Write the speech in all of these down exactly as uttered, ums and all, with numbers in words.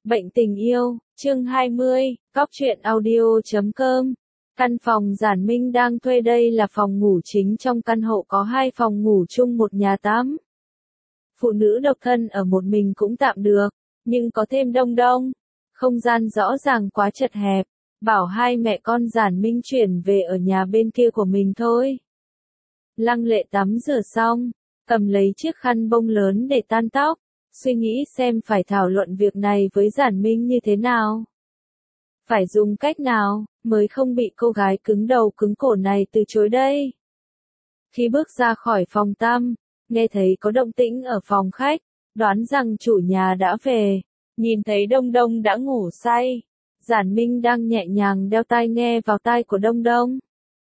Bệnh tình yêu, chương hai mươi, Cóc truyện audio chấm com. Căn phòng Giản Minh đang thuê đây là phòng ngủ chính trong căn hộ có hai phòng ngủ chung một nhà tắm. Phụ nữ độc thân ở một mình cũng tạm được, nhưng có thêm Đông Đông. Không gian rõ ràng quá chật hẹp, bảo hai mẹ con Giản Minh chuyển về ở nhà bên kia của mình thôi. Lăng Lệ tắm rửa xong, cầm lấy chiếc khăn bông lớn để tan tóc, suy nghĩ xem phải thảo luận việc này với Giản Minh như thế nào. Phải dùng cách nào, mới không bị cô gái cứng đầu cứng cổ này từ chối đây. Khi bước ra khỏi phòng tắm, nghe thấy có động tĩnh ở phòng khách, đoán rằng chủ nhà đã về, nhìn thấy Đông Đông đã ngủ say. Giản Minh đang nhẹ nhàng đeo tai nghe vào tai của Đông Đông.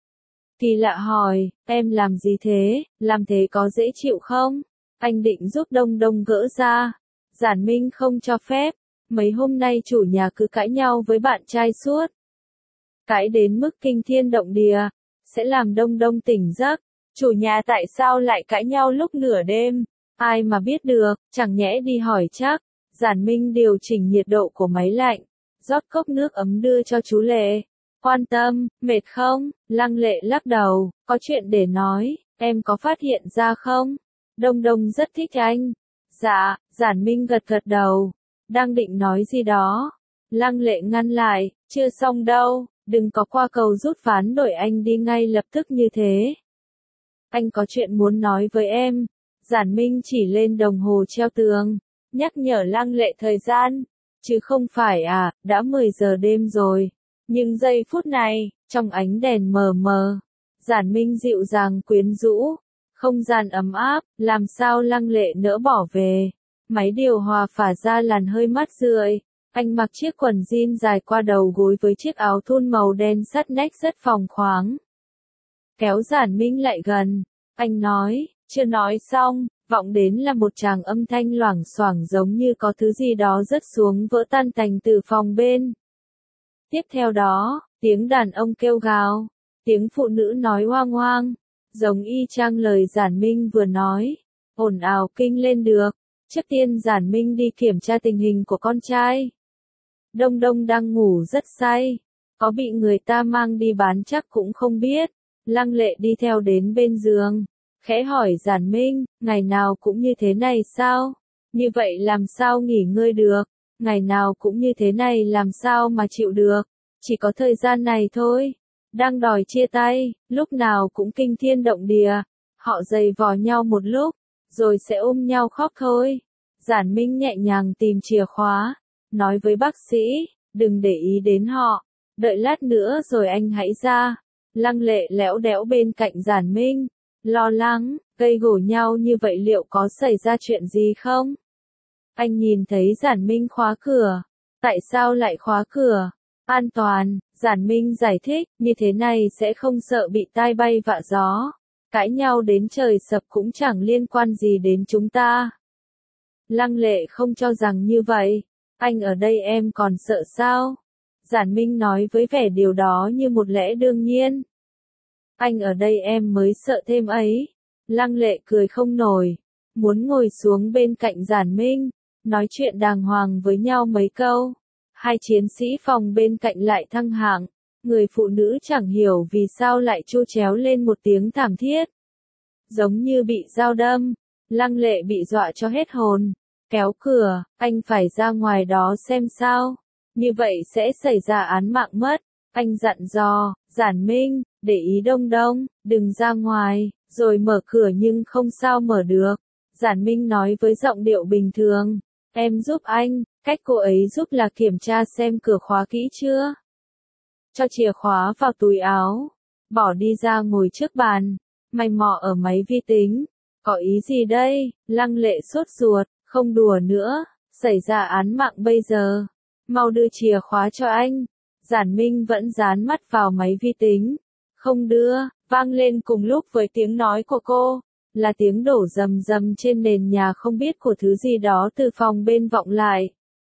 Kỳ lạ hỏi, em làm gì thế, làm thế có dễ chịu không? Anh định giúp Đông Đông gỡ ra. Giản Minh không cho phép, mấy hôm nay chủ nhà cứ cãi nhau với bạn trai suốt. Cãi đến mức kinh thiên động địa, sẽ làm Đông Đông tỉnh giấc. Chủ nhà tại sao lại cãi nhau lúc nửa đêm? Ai mà biết được, chẳng nhẽ đi hỏi chắc. Giản Minh điều chỉnh nhiệt độ của máy lạnh, rót cốc nước ấm đưa cho chú Lệ. Quan tâm, mệt không? Lăng Lệ lắc đầu, có chuyện để nói, em có phát hiện ra không? Đông Đông rất thích anh. Dạ, Giản Minh gật gật đầu, đang định nói gì đó. Lăng Lệ ngăn lại, chưa xong đâu, đừng có qua cầu rút ván đổi anh đi ngay lập tức như thế. Anh có chuyện muốn nói với em. Giản Minh chỉ lên đồng hồ treo tường, nhắc nhở Lăng Lệ thời gian, chứ không phải à, đã mười giờ đêm rồi. Nhưng giây phút này, trong ánh đèn mờ mờ, Giản Minh dịu dàng quyến rũ, không gian ấm áp, làm sao Lăng Lệ nỡ bỏ về. Máy điều hòa phả ra làn hơi mát rượi, anh mặc chiếc quần jean dài qua đầu gối với chiếc áo thun màu đen sắt nách rất phóng khoáng. Kéo Giản Minh lại gần, anh nói, chưa nói xong, vọng đến là một tràng âm thanh loảng xoảng giống như có thứ gì đó rớt xuống vỡ tan tành từ phòng bên. Tiếp theo đó, tiếng đàn ông kêu gào, tiếng phụ nữ nói hoang hoang, giống y chang lời Giản Minh vừa nói, ồn ào kinh lên được. Trước tiên Giản Minh đi kiểm tra tình hình của con trai. Đông Đông đang ngủ rất say, có bị người ta mang đi bán chắc cũng không biết. Lăng Lệ đi theo đến bên giường, khẽ hỏi Giản Minh, ngày nào cũng như thế này sao? Như vậy làm sao nghỉ ngơi được? Ngày nào cũng như thế này làm sao mà chịu được? Chỉ có thời gian này thôi. Đang đòi chia tay, lúc nào cũng kinh thiên động địa. Họ giày vò nhau một lúc, rồi sẽ ôm nhau khóc thôi. Giản Minh nhẹ nhàng tìm chìa khóa, nói với bác sĩ, đừng để ý đến họ, đợi lát nữa rồi anh hãy ra. Lăng Lệ lẽo đẽo bên cạnh Giản Minh, lo lắng, gây gổ nhau như vậy liệu có xảy ra chuyện gì không? Anh nhìn thấy Giản Minh khóa cửa, tại sao lại khóa cửa? An toàn, Giản Minh giải thích, như thế này sẽ không sợ bị tai bay vạ gió. Cãi nhau đến trời sập cũng chẳng liên quan gì đến chúng ta. Lăng Lệ không cho rằng như vậy. Anh ở đây em còn sợ sao? Giản Minh nói với vẻ điều đó như một lẽ đương nhiên. Anh ở đây em mới sợ thêm ấy. Lăng Lệ cười không nổi, muốn ngồi xuống bên cạnh Giản Minh, nói chuyện đàng hoàng với nhau mấy câu. Hai chiến sĩ phòng bên cạnh lại thăng hạng. Người phụ nữ chẳng hiểu vì sao lại chu chéo lên một tiếng thảm thiết. Giống như bị dao đâm. Lăng Lệ bị dọa cho hết hồn. Kéo cửa, anh phải ra ngoài đó xem sao. Như vậy sẽ xảy ra án mạng mất. Anh dặn dò, Giản Minh, để ý Đông Đông, đừng ra ngoài, rồi mở cửa nhưng không sao mở được. Giản Minh nói với giọng điệu bình thường, em giúp anh, cách cô ấy giúp là kiểm tra xem cửa khóa kỹ chưa. Cho chìa khóa vào túi áo, bỏ đi ra ngồi trước bàn, mày mò ở máy vi tính. Có ý gì đây? Lăng Lệ sốt ruột, không đùa nữa, xảy ra án mạng bây giờ. Mau đưa chìa khóa cho anh. Giản Minh vẫn dán mắt vào máy vi tính. Không đưa, vang lên cùng lúc với tiếng nói của cô, là tiếng đổ rầm rầm trên nền nhà không biết của thứ gì đó từ phòng bên vọng lại.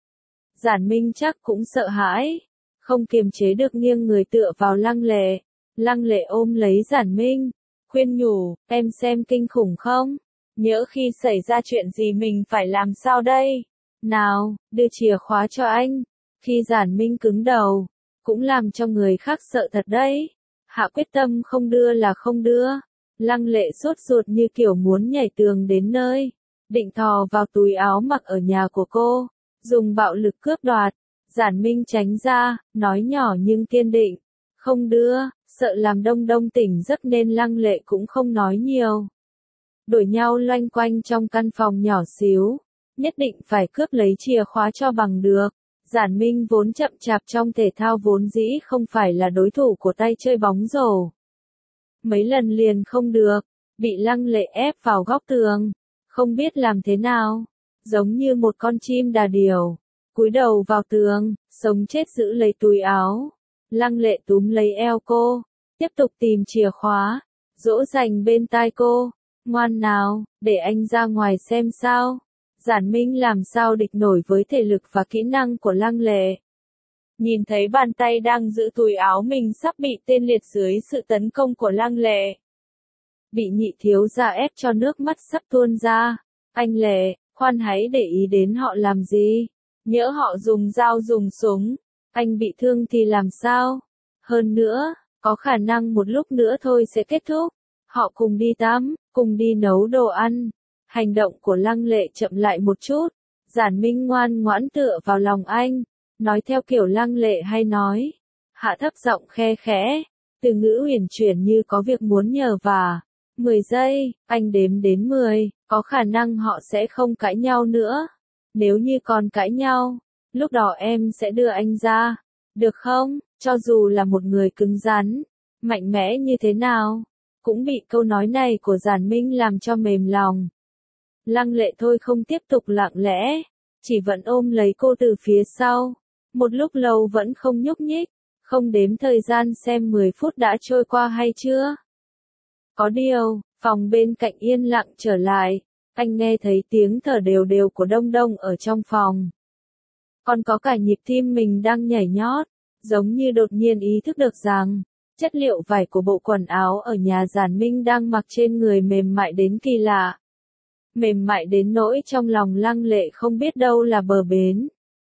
Giản Minh chắc cũng sợ hãi, không kiềm chế được nghiêng người tựa vào Lăng Lệ. Lăng Lệ ôm lấy Giản Minh, khuyên nhủ, em xem kinh khủng không? Nhỡ khi xảy ra chuyện gì mình phải làm sao đây? Nào, đưa chìa khóa cho anh. Khi Giản Minh cứng đầu, cũng làm cho người khác sợ thật đấy. Hạ quyết tâm không đưa là không đưa. Lăng Lệ sốt ruột như kiểu muốn nhảy tường đến nơi, định thò vào túi áo mặc ở nhà của cô, dùng bạo lực cướp đoạt. Giản Minh tránh ra, nói nhỏ nhưng kiên định, không đưa, sợ làm Đông Đông tỉnh giấc nên Lăng Lệ cũng không nói nhiều. Đuổi nhau loanh quanh trong căn phòng nhỏ xíu, nhất định phải cướp lấy chìa khóa cho bằng được. Giản Minh vốn chậm chạp trong thể thao vốn dĩ không phải là đối thủ của tay chơi bóng rổ. Mấy lần liền không được, bị Lăng Lệ ép vào góc tường, không biết làm thế nào, giống như một con chim đà điểu, cúi đầu vào tường, sống chết giữ lấy túi áo. Lăng Lệ túm lấy eo cô, tiếp tục tìm chìa khóa, dỗ dành bên tai cô, ngoan nào, để anh ra ngoài xem sao. Giản Minh làm sao địch nổi với thể lực và kỹ năng của Lăng Lệ. Nhìn thấy bàn tay đang giữ túi áo mình sắp bị tê liệt dưới sự tấn công của Lăng Lệ. Bị nhị thiếu gia ép cho nước mắt sắp tuôn ra. Anh Lệ, khoan hãy để ý đến họ làm gì. Nhỡ họ dùng dao dùng súng, anh bị thương thì làm sao? Hơn nữa, có khả năng một lúc nữa thôi sẽ kết thúc. Họ cùng đi tắm, cùng đi nấu đồ ăn. Hành động của Lăng Lệ chậm lại một chút. Giản Minh ngoan ngoãn tựa vào lòng anh, nói theo kiểu Lăng Lệ hay nói. Hạ thấp giọng khe khẽ, từ ngữ huyền chuyển như có việc muốn nhờ vả. mười giây, anh đếm đến mười, có khả năng họ sẽ không cãi nhau nữa. Nếu như còn cãi nhau, lúc đó em sẽ đưa anh ra. Được không? Cho dù là một người cứng rắn, mạnh mẽ như thế nào, cũng bị câu nói này của Giản Minh làm cho mềm lòng. Lăng Lệ thôi không tiếp tục lặng lẽ, chỉ vẫn ôm lấy cô từ phía sau. Một lúc lâu vẫn không nhúc nhích, không đếm thời gian xem mười phút đã trôi qua hay chưa. Có điều, phòng bên cạnh yên lặng trở lại, anh nghe thấy tiếng thở đều đều của Đông Đông ở trong phòng. Còn có cả nhịp tim mình đang nhảy nhót, giống như đột nhiên ý thức được rằng, chất liệu vải của bộ quần áo ở nhà Giản Minh đang mặc trên người mềm mại đến kỳ lạ. Mềm mại đến nỗi trong lòng Lăng Lệ không biết đâu là bờ bến.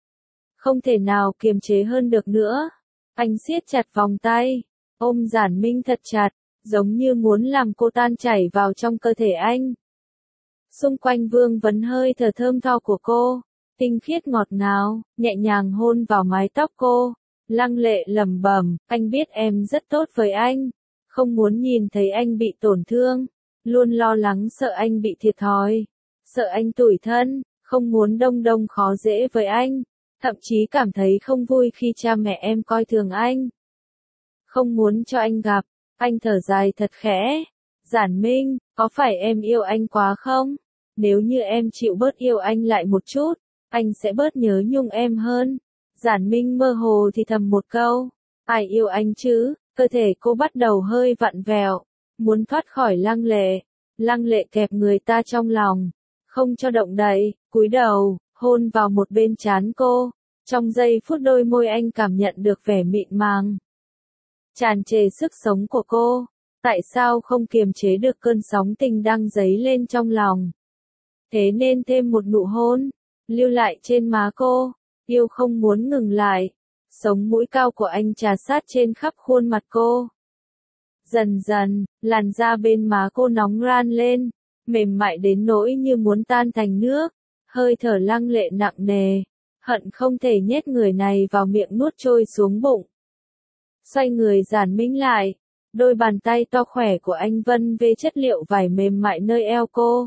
Không thể nào kiềm chế hơn được nữa. Anh siết chặt vòng tay, ôm Giản Minh thật chặt, giống như muốn làm cô tan chảy vào trong cơ thể anh. Xung quanh vương vấn hơi thở thơm tho của cô, tinh khiết ngọt ngào, nhẹ nhàng hôn vào mái tóc cô. Lăng Lệ lẩm bẩm, anh biết em rất tốt với anh, không muốn nhìn thấy anh bị tổn thương, luôn lo lắng sợ anh bị thiệt thòi, sợ anh tủi thân, không muốn Đông Đông khó dễ với anh, thậm chí cảm thấy không vui khi cha mẹ em coi thường anh. Không muốn cho anh gặp. Anh thở dài thật khẽ. Giản Minh, có phải em yêu anh quá không? Nếu như em chịu bớt yêu anh lại một chút, anh sẽ bớt nhớ nhung em hơn. Giản Minh mơ hồ thì thầm một câu. Ai yêu anh chứ? Cơ thể cô bắt đầu hơi vặn vẹo, muốn thoát khỏi Lăng Lệ. Lăng Lệ kẹp người ta trong lòng, không cho động đậy, cúi đầu, hôn vào một bên trán cô. Trong giây phút đôi môi anh cảm nhận được vẻ mịn màng, tràn trề sức sống của cô. Tại sao không kiềm chế được cơn sóng tình đang dấy lên trong lòng? Thế nên thêm một nụ hôn, lưu lại trên má cô, yêu không muốn ngừng lại. Sống mũi cao của anh trà sát trên khắp khuôn mặt cô. Dần dần, làn da bên má cô nóng ran lên, mềm mại đến nỗi như muốn tan thành nước. Hơi thở Lăng Lệ nặng nề, hận không thể nhét người này vào miệng nuốt trôi xuống bụng. Xoay người Giản Minh lại, đôi bàn tay to khỏe của anh vân về chất liệu vải mềm mại nơi eo cô.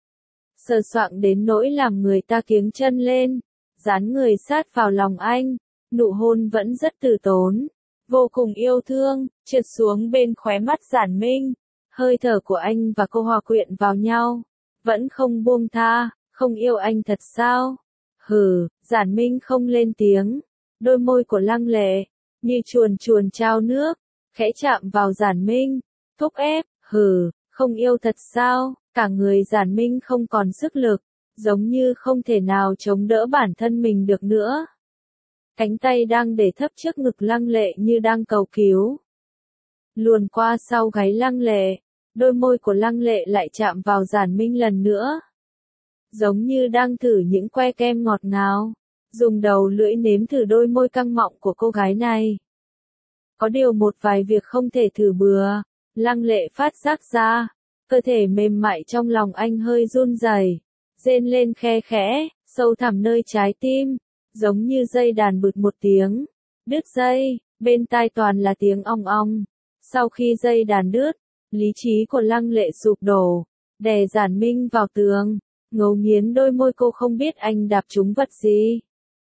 Sờ soạng đến nỗi làm người ta kiếng chân lên, dán người sát vào lòng anh, nụ hôn vẫn rất từ tốn, vô cùng yêu thương, trượt xuống bên khóe mắt Giản Minh. Hơi thở của anh và cô hòa quyện vào nhau, vẫn không buông tha, không yêu anh thật sao? Hừ, Giản Minh không lên tiếng, đôi môi của Lăng Lệ như chuồn chuồn trao nước, khẽ chạm vào Giản Minh, thúc ép. Hừ, không yêu thật sao? Cả người Giản Minh không còn sức lực, giống như không thể nào chống đỡ bản thân mình được nữa. Cánh tay đang để thấp trước ngực Lăng Lệ như đang cầu cứu. Luồn qua sau gáy Lăng Lệ, đôi môi của Lăng Lệ lại chạm vào Giản Minh lần nữa. giống như đang thử những que kem ngọt ngào, dùng đầu lưỡi nếm thử đôi môi căng mọng của cô gái này. Có điều một vài việc không thể thử bừa, Lăng Lệ phát giác ra, cơ thể mềm mại trong lòng anh hơi run rẩy, rên lên khe khẽ, sâu thẳm nơi trái tim, giống như dây đàn bụt một tiếng, đứt dây, bên tai toàn là tiếng ong ong. Sau khi dây đàn đứt, lý trí của Lăng Lệ sụp đổ, đè Giản Minh vào tường, ngấu nghiến đôi môi cô không biết anh đạp trúng vật gì.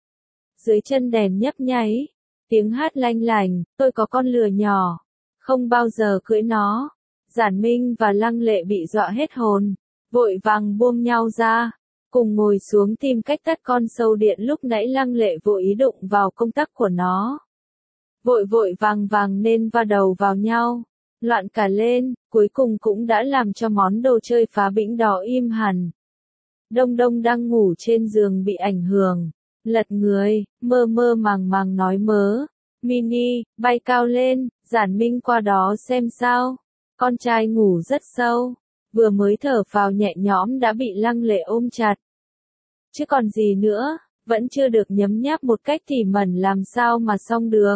Dưới chân đèn nhấp nháy, tiếng hát lanh lành, tôi có con lừa nhỏ, không bao giờ cưỡi nó. Giản Minh và Lăng Lệ bị dọa hết hồn, vội vàng buông nhau ra, cùng ngồi xuống tìm cách tắt con sâu điện lúc nãy Lăng Lệ vô ý đụng vào công tắc của nó. Vội vội vàng vàng nên va đầu vào nhau, loạn cả lên, cuối cùng cũng đã làm cho món đồ chơi phá bĩnh đó im hẳn. Đông Đông đang ngủ trên giường bị ảnh hưởng, lật người, mơ mơ màng màng nói mớ. Mini, bay cao lên, Giản Minh qua đó xem sao. Con trai ngủ rất sâu, vừa mới thở phào nhẹ nhõm đã bị Lăng Lệ ôm chặt. Chứ còn gì nữa, vẫn chưa được nhấm nháp một cách tỉ mẩn làm sao mà xong được.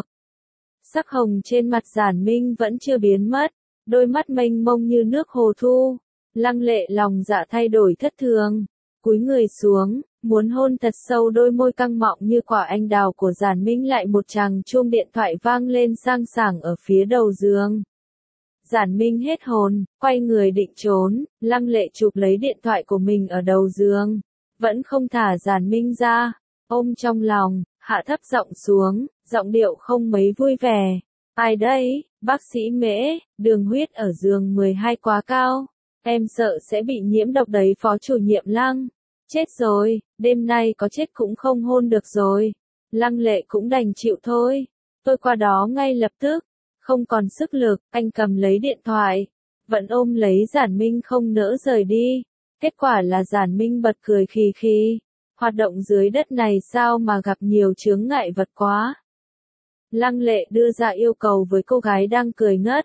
Sắc hồng trên mặt Giản Minh vẫn chưa biến mất, đôi mắt mênh mông như nước hồ thu. Lăng Lệ lòng dạ thay đổi thất thường, cúi người xuống, muốn hôn thật sâu đôi môi căng mọng như quả anh đào của Giản Minh. Lại một tràng chuông điện thoại vang lên sang sảng ở phía đầu giường. Giản Minh hết hồn, quay người định trốn, Lăng Lệ chụp lấy điện thoại của mình ở đầu giường, vẫn không thả Giản Minh ra, ôm trong lòng, hạ thấp giọng xuống, giọng điệu không mấy vui vẻ. Ai đấy, bác sĩ Mễ, đường huyết ở giường mười hai quá cao, em sợ sẽ bị nhiễm độc đấy phó chủ nhiệm Lăng. Chết rồi, đêm nay có chết cũng không hôn được rồi. Lăng Lệ cũng đành chịu thôi, tôi qua đó ngay lập tức. Không còn sức lực, anh cầm lấy điện thoại, vẫn ôm lấy Giản Minh không nỡ rời đi. Kết quả là Giản Minh bật cười khì khì. Hoạt động dưới đất này sao mà gặp nhiều chướng ngại vật quá. Lăng Lệ đưa ra yêu cầu với cô gái đang cười ngất.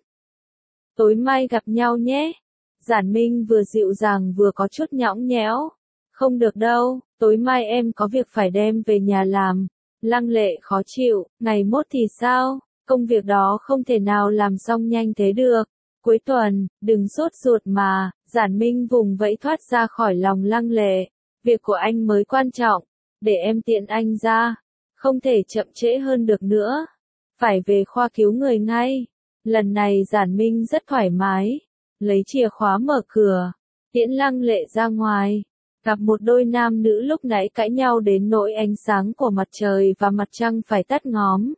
Tối mai gặp nhau nhé. Giản Minh vừa dịu dàng vừa có chút nhõng nhẽo. Không được đâu, tối mai em có việc phải đem về nhà làm. Lăng Lệ khó chịu, ngày mốt thì sao? Công việc đó không thể nào làm xong nhanh thế được. Cuối tuần, đừng sốt ruột mà. Giản Minh vùng vẫy thoát ra khỏi lòng Lăng Lệ. Việc của anh mới quan trọng, để em tiện anh ra. Không thể chậm trễ hơn được nữa. Phải về khoa cứu người ngay. Lần này Giản Minh rất thoải mái. Lấy chìa khóa mở cửa, tiễn Lăng Lệ ra ngoài. Gặp một đôi nam nữ lúc nãy cãi nhau đến nỗi ánh sáng của mặt trời và mặt trăng phải tắt ngóm.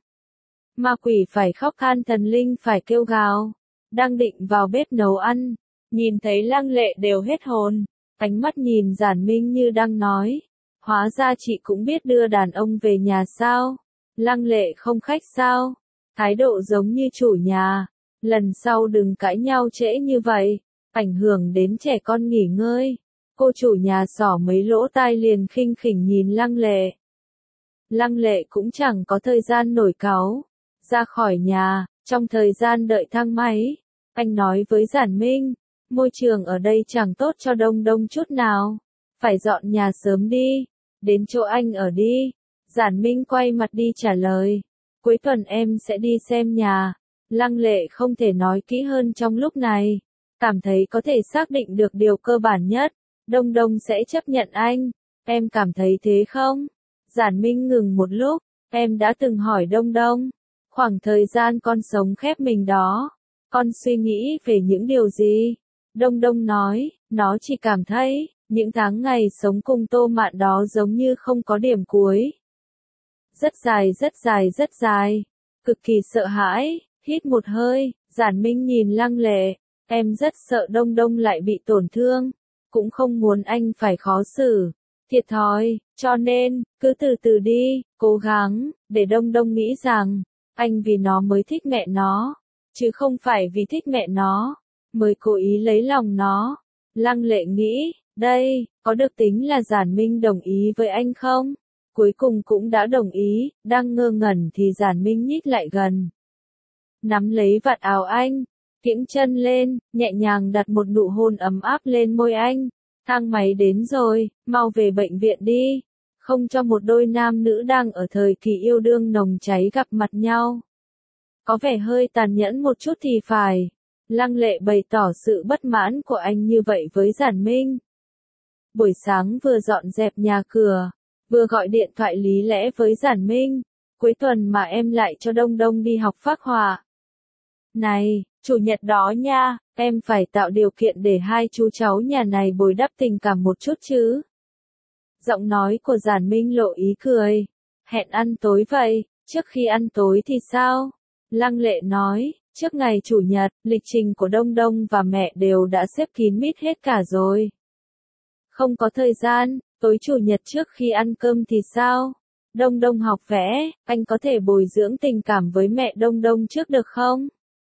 Ma quỷ phải khóc than, thần linh phải kêu gào. Đang định vào bếp nấu ăn, nhìn thấy Lăng Lệ đều hết hồn. Ánh mắt nhìn Giản Minh như đang nói, hóa ra chị cũng biết đưa đàn ông về nhà sao? Lăng Lệ không khách sao? Thái độ giống như chủ nhà. Lần sau đừng cãi nhau trễ như vậy, ảnh hưởng đến trẻ con nghỉ ngơi. Cô chủ nhà xỏ mấy lỗ tai liền khinh khỉnh nhìn Lăng Lệ. Lăng Lệ cũng chẳng có thời gian nổi cáu. Ra khỏi nhà, trong thời gian đợi thang máy, anh nói với Giản Minh, môi trường ở đây chẳng tốt cho Đông Đông chút nào. Phải dọn nhà sớm đi, đến chỗ anh ở đi. Giản Minh quay mặt đi trả lời, cuối tuần em sẽ đi xem nhà. Lăng Lệ không thể nói kỹ hơn trong lúc này, cảm thấy có thể xác định được điều cơ bản nhất, Đông Đông sẽ chấp nhận anh. Em cảm thấy thế không? Giản Minh ngừng một lúc, em đã từng hỏi Đông Đông, khoảng thời gian con sống khép mình đó, con suy nghĩ về những điều gì? Đông Đông nói, nó chỉ cảm thấy, những tháng ngày sống cùng Tô Mạn đó giống như không có điểm cuối. Rất dài rất dài rất dài, cực kỳ sợ hãi, hít một hơi, Giản Minh nhìn Lăng Lệ, em rất sợ Đông Đông lại bị tổn thương, cũng không muốn anh phải khó xử, thiệt thòi, cho nên, cứ từ từ đi, cố gắng, để Đông Đông nghĩ rằng, anh vì nó mới thích mẹ nó, chứ không phải vì thích mẹ nó, mới cố ý lấy lòng nó. Lăng Lệ nghĩ, đây, có được tính là Giản Minh đồng ý với anh không? Cuối cùng cũng đã đồng ý, đang ngơ ngẩn thì Giản Minh nhích lại gần. Nắm lấy vạt áo anh, kiễng chân lên, nhẹ nhàng đặt một nụ hôn ấm áp lên môi anh. Thang máy đến rồi, mau về bệnh viện đi. Không cho một đôi nam nữ đang ở thời kỳ yêu đương nồng cháy gặp mặt nhau. Có vẻ hơi tàn nhẫn một chút thì phải. Lăng Lệ bày tỏ sự bất mãn của anh như vậy với Giản Minh. Buổi sáng vừa dọn dẹp nhà cửa, vừa gọi điện thoại lý lẽ với Giản Minh. Cuối tuần mà em lại cho Đông Đông đi học phác họa. Này, chủ nhật đó nha, em phải tạo điều kiện để hai chú cháu nhà này bồi đắp tình cảm một chút chứ. Giọng nói của Giản Minh lộ ý cười. Hẹn ăn tối vậy, trước khi ăn tối thì sao? Lăng Lệ nói, trước ngày chủ nhật, lịch trình của Đông Đông và mẹ đều đã xếp kín mít hết cả rồi. Không có thời gian, tối chủ nhật trước khi ăn cơm thì sao? Đông Đông học vẽ, anh có thể bồi dưỡng tình cảm với mẹ Đông Đông trước được không?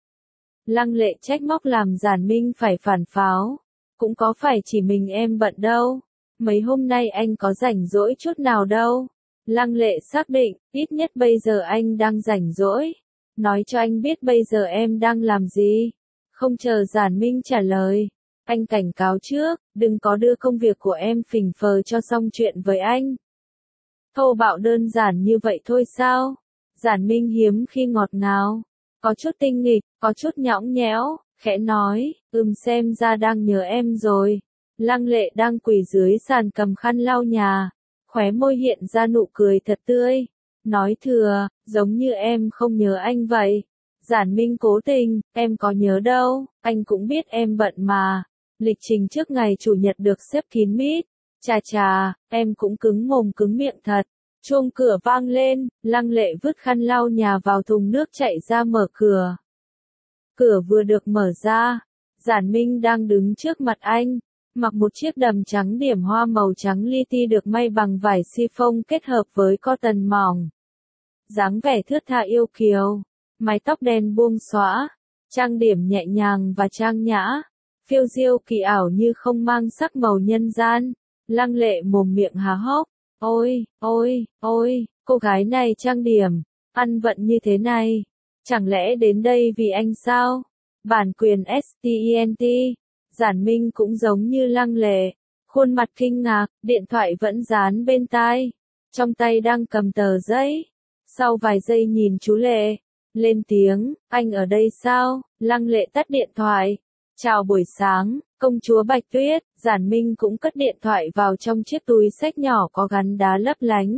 Lăng Lệ trách móc làm Giản Minh phải phản pháo. Cũng có phải chỉ mình em bận đâu. Mấy hôm nay anh có rảnh rỗi chút nào đâu. Lăng Lệ xác định, ít nhất bây giờ anh đang rảnh rỗi. Nói cho anh biết bây giờ em đang làm gì. Không chờ Giản Minh trả lời. Anh cảnh cáo trước, đừng có đưa công việc của em phình phờ cho xong chuyện với anh. Thô bạo đơn giản như vậy thôi sao? Giản Minh hiếm khi ngọt ngào. Có chút tinh nghịch, có chút nhõng nhẽo, khẽ nói, ừm xem ra đang nhớ em rồi. Lăng Lệ đang quỳ dưới sàn cầm khăn lau nhà, khóe môi hiện ra nụ cười thật tươi. Nói thừa, giống như em không nhớ anh vậy. Giản Minh cố tình, em có nhớ đâu, anh cũng biết em bận mà. Lịch trình trước ngày chủ nhật được xếp kín mít. Chà chà, em cũng cứng mồm cứng miệng thật. Chuông cửa vang lên, Lăng Lệ vứt khăn lau nhà vào thùng nước chạy ra mở cửa. Cửa vừa được mở ra, Giản Minh đang đứng trước mặt anh, mặc một chiếc đầm trắng điểm hoa màu trắng li ti được may bằng vải chiffon kết hợp với cotton mỏng. Dáng vẻ thướt tha yêu kiều, mái tóc đen buông xõa, trang điểm nhẹ nhàng và trang nhã, phiêu diêu kỳ ảo như không mang sắc màu nhân gian. Lăng Lệ mồm miệng há hốc. Ôi, ôi, ôi, cô gái này trang điểm, ăn vận như thế này. Chẳng lẽ đến đây vì anh sao? Bản quyền stent. Giản Minh cũng giống như Lăng Lệ. Khuôn mặt kinh ngạc, điện thoại vẫn dán bên tai. Trong tay đang cầm tờ giấy. Sau vài giây nhìn chú Lệ. Lên tiếng, anh ở đây sao? Lăng Lệ tắt điện thoại. Chào buổi sáng, công chúa Bạch Tuyết. Giản Minh cũng cất điện thoại vào trong chiếc túi xách nhỏ có gắn đá lấp lánh.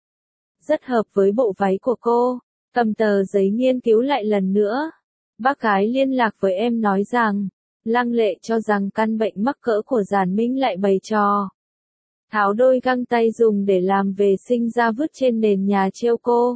Rất hợp với bộ váy của cô. Cầm tờ giấy nghiên cứu lại lần nữa. Bác gái liên lạc với em nói rằng, Lăng Lệ cho rằng căn bệnh mắc cỡ của Giản Minh lại bày trò. Tháo đôi găng tay dùng để làm vệ sinh ra vứt trên nền nhà treo cô.